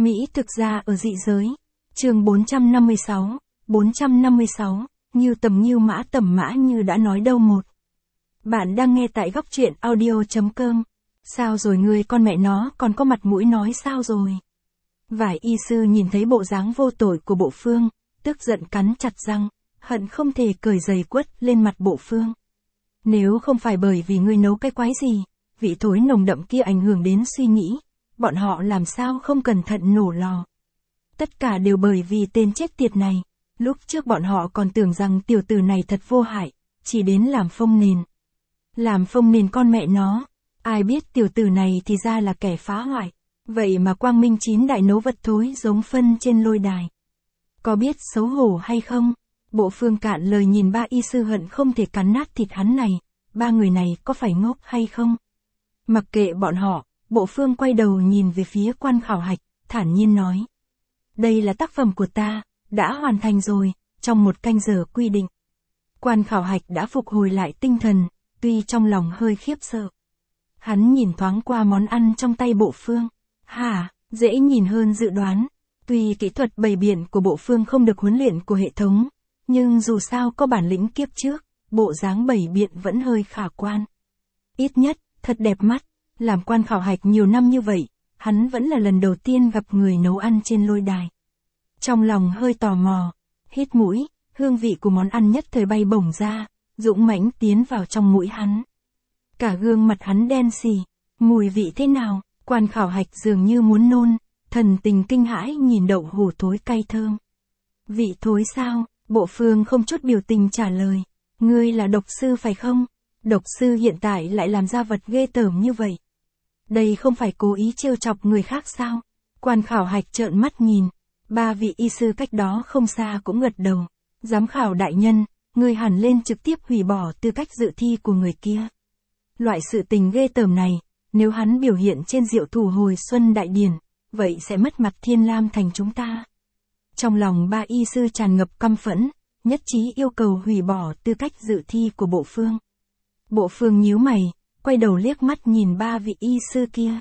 Mỹ thực ra ở dị giới. Chương 456, Ngưu tầm mã như đã nói đâu một. Bạn đang nghe tại góc truyện audio.com. Sao rồi ngươi con mẹ nó còn có mặt mũi nói sao rồi? Vải y sư nhìn thấy bộ dáng vô tội của Bộ Phương, tức giận cắn chặt răng, hận không thể cởi giày quất lên mặt Bộ Phương. Nếu không phải bởi vì ngươi nấu cái quái gì, vị thối nồng đậm kia ảnh hưởng đến suy nghĩ, bọn họ làm sao không cẩn thận nổ lò. Tất cả đều bởi vì tên chết tiệt này, lúc trước bọn họ còn tưởng rằng tiểu tử này thật vô hại, chỉ đến làm phông nền. Làm phông nền con mẹ nó, ai biết tiểu tử này thì ra là kẻ phá hoại, vậy mà quang minh chín đại nấu vật thối giống phân trên lôi đài. Có biết xấu hổ hay không? Bộ Phương cạn lời nhìn ba y sư hận không thể cắn nát thịt hắn này, ba người này có phải ngốc hay không? Mặc kệ bọn họ, Bộ Phương quay đầu nhìn về phía quan khảo hạch, thản nhiên nói. Đây là tác phẩm của ta, đã hoàn thành rồi, trong 1 canh giờ quy định. Quan khảo hạch đã phục hồi lại tinh thần, tuy trong lòng hơi khiếp sợ. Hắn nhìn thoáng qua món ăn trong tay Bộ Phương. Hả, dễ nhìn hơn dự đoán. Tuy kỹ thuật bày biện của Bộ Phương không được huấn luyện của hệ thống, nhưng dù sao có bản lĩnh kiếp trước, bộ dáng bày biện vẫn hơi khả quan. Ít nhất, thật đẹp mắt, làm quan khảo hạch nhiều năm như vậy, hắn vẫn là lần đầu tiên gặp người nấu ăn trên lôi đài. Trong lòng hơi tò mò, hít mũi, hương vị của món ăn nhất thời bay bổng ra, dũng mãnh tiến vào trong mũi hắn. Cả gương mặt hắn đen xì, mùi vị thế nào, quan khảo hạch dường như muốn nôn, thần tình kinh hãi nhìn đậu hủ thối cay thơm. Vị thối sao? Bộ Phương không chút biểu tình trả lời. Ngươi là độc sư phải không? Độc sư hiện tại lại làm ra vật ghê tởm như vậy. Đây không phải cố ý trêu chọc người khác sao? Quan khảo hạch trợn mắt nhìn. Ba vị y sư cách đó không xa cũng gật đầu. Giám khảo đại nhân, ngươi hẳn lên trực tiếp hủy bỏ tư cách dự thi của người kia. Loại sự tình ghê tởm này, nếu hắn biểu hiện trên diệu thủ hồi xuân đại điển, vậy sẽ mất mặt Thiên Lam thành chúng ta. Trong lòng ba y sư tràn ngập căm phẫn, nhất trí yêu cầu hủy bỏ tư cách dự thi của Bộ Phương. Bộ Phương nhíu mày, quay đầu liếc mắt nhìn ba vị y sư kia.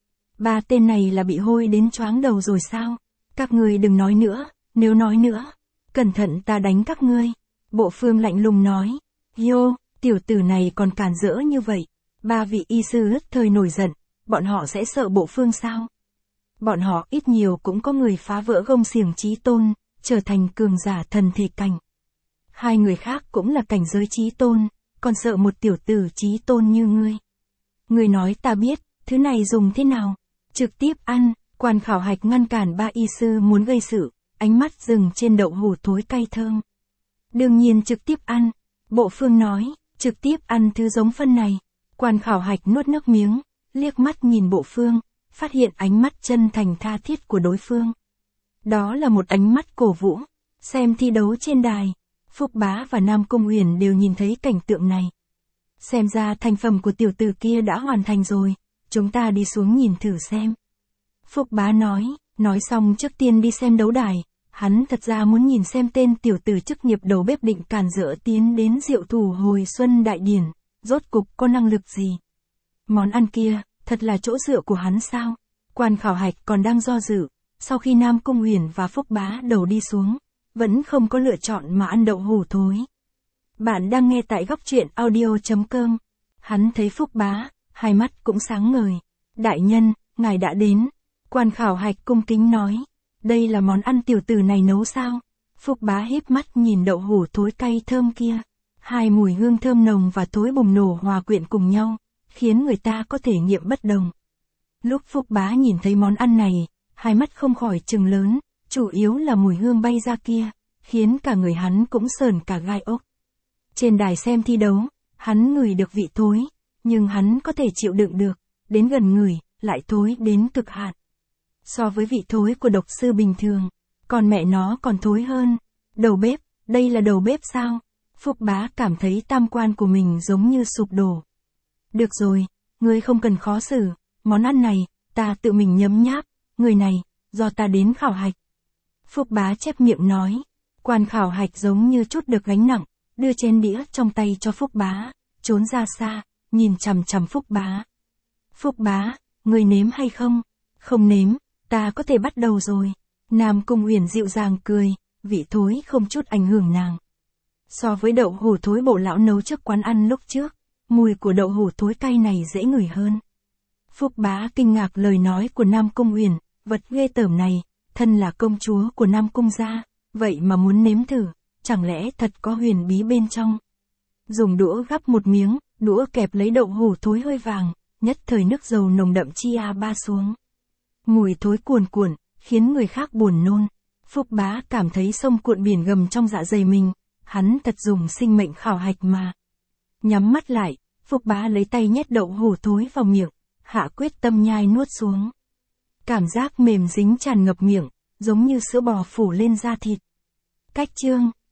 Ba tên này là bị hôi đến choáng đầu rồi sao? Các ngươi đừng nói nữa, nếu nói nữa, cẩn thận ta đánh các ngươi. Bộ Phương lạnh lùng nói. Yo, tiểu tử này còn càn rỡ như vậy. Ba vị y sư nhất thời nổi giận, bọn họ sẽ sợ Bộ Phương sao? Bọn họ ít nhiều cũng có người phá vỡ gông xiềng chí tôn, trở thành cường giả thần thể cảnh. Hai người khác cũng là cảnh giới chí tôn, còn sợ một tiểu tử chí tôn như ngươi. Ngươi nói ta biết, thứ này dùng thế nào? Trực tiếp ăn, quan khảo hạch ngăn cản ba y sư muốn gây sự, ánh mắt dừng trên đậu hủ thối cay thơm. Đương nhiên trực tiếp ăn, Bộ Phương nói, trực tiếp ăn thứ giống phân này. Quan khảo hạch nuốt nước miếng, liếc mắt nhìn Bộ Phương, phát hiện ánh mắt chân thành tha thiết của đối phương. Đó là một ánh mắt cổ vũ. Xem thi đấu trên đài, Phúc Bá và Nam Cung Uyển đều nhìn thấy cảnh tượng này. Xem ra thành phẩm của tiểu tử kia đã hoàn thành rồi, chúng ta đi xuống nhìn thử xem. Phúc Bá nói xong trước tiên đi xem đấu đài, hắn thật ra muốn nhìn xem tên tiểu tử chức nghiệp đầu bếp định càn rỡ tiến đến diệu thủ hồi xuân đại điển, rốt cục có năng lực gì. Món ăn kia, thật là chỗ dựa của hắn sao? Quan khảo hạch còn đang do dự, sau khi Nam Cung Uyển và Phúc Bá đầu đi xuống, vẫn không có lựa chọn mà ăn đậu hủ thối. Bạn đang nghe tại góc truyện audio.com. Hắn thấy Phúc Bá, hai mắt cũng sáng ngời. Đại nhân, ngài đã đến. Quan khảo hạch cung kính nói. Đây là món ăn tiểu tử này nấu sao? Phúc Bá híp mắt nhìn đậu hủ thối cay thơm kia. Hai mùi hương thơm nồng và thối bùng nổ hòa quyện cùng nhau, khiến người ta có thể nghiệm bất đồng. Lúc Phúc Bá nhìn thấy món ăn này, hai mắt không khỏi trừng lớn, chủ yếu là mùi hương bay ra kia, khiến cả người hắn cũng sờn cả gai ốc. Trên đài xem thi đấu, hắn ngửi được vị thối, nhưng hắn có thể chịu đựng được, đến gần ngửi, lại thối đến cực hạn. So với vị thối của độc sư bình thường, còn mẹ nó còn thối hơn. Đầu bếp, đây là đầu bếp sao? Phúc Bá cảm thấy tam quan của mình giống như sụp đổ. Được rồi, ngươi không cần khó xử, món ăn này, ta tự mình nhấm nháp, người này, do ta đến khảo hạch. Phúc Bá chép miệng nói, quan khảo hạch giống như chút được gánh nặng, đưa chén đĩa trong tay cho Phúc Bá, trốn ra xa, nhìn chằm chằm Phúc Bá. Phúc Bá, ngươi nếm hay không? Không nếm, Ta có thể bắt đầu rồi. Nam Cung Uyển dịu dàng cười, vị thối không chút ảnh hưởng nàng. So với đậu hủ thối bộ lão nấu trước quán ăn lúc trước, mùi của đậu hủ thối cay này dễ ngửi hơn. Phúc Bá kinh ngạc lời nói của Nam Cung Uyển, vật ghê tởm này, thân là công chúa của Nam Cung gia, vậy mà muốn nếm thử, chẳng lẽ thật có huyền bí bên trong. Dùng đũa gắp một miếng, đũa kẹp lấy đậu hủ thối hơi vàng, nhất thời nước dầu nồng đậm chia ba xuống. Mùi thối cuồn cuộn, khiến người khác buồn nôn. Phúc Bá cảm thấy sông cuộn biển gầm trong dạ dày mình, hắn thật dùng sinh mệnh khảo hạch mà. Nhắm mắt lại, Phúc Bá lấy tay nhét đậu hủ thối vào miệng, hạ quyết tâm nhai nuốt xuống. Cảm giác mềm dính tràn ngập miệng, giống như sữa bò phủ lên da thịt. Cách chương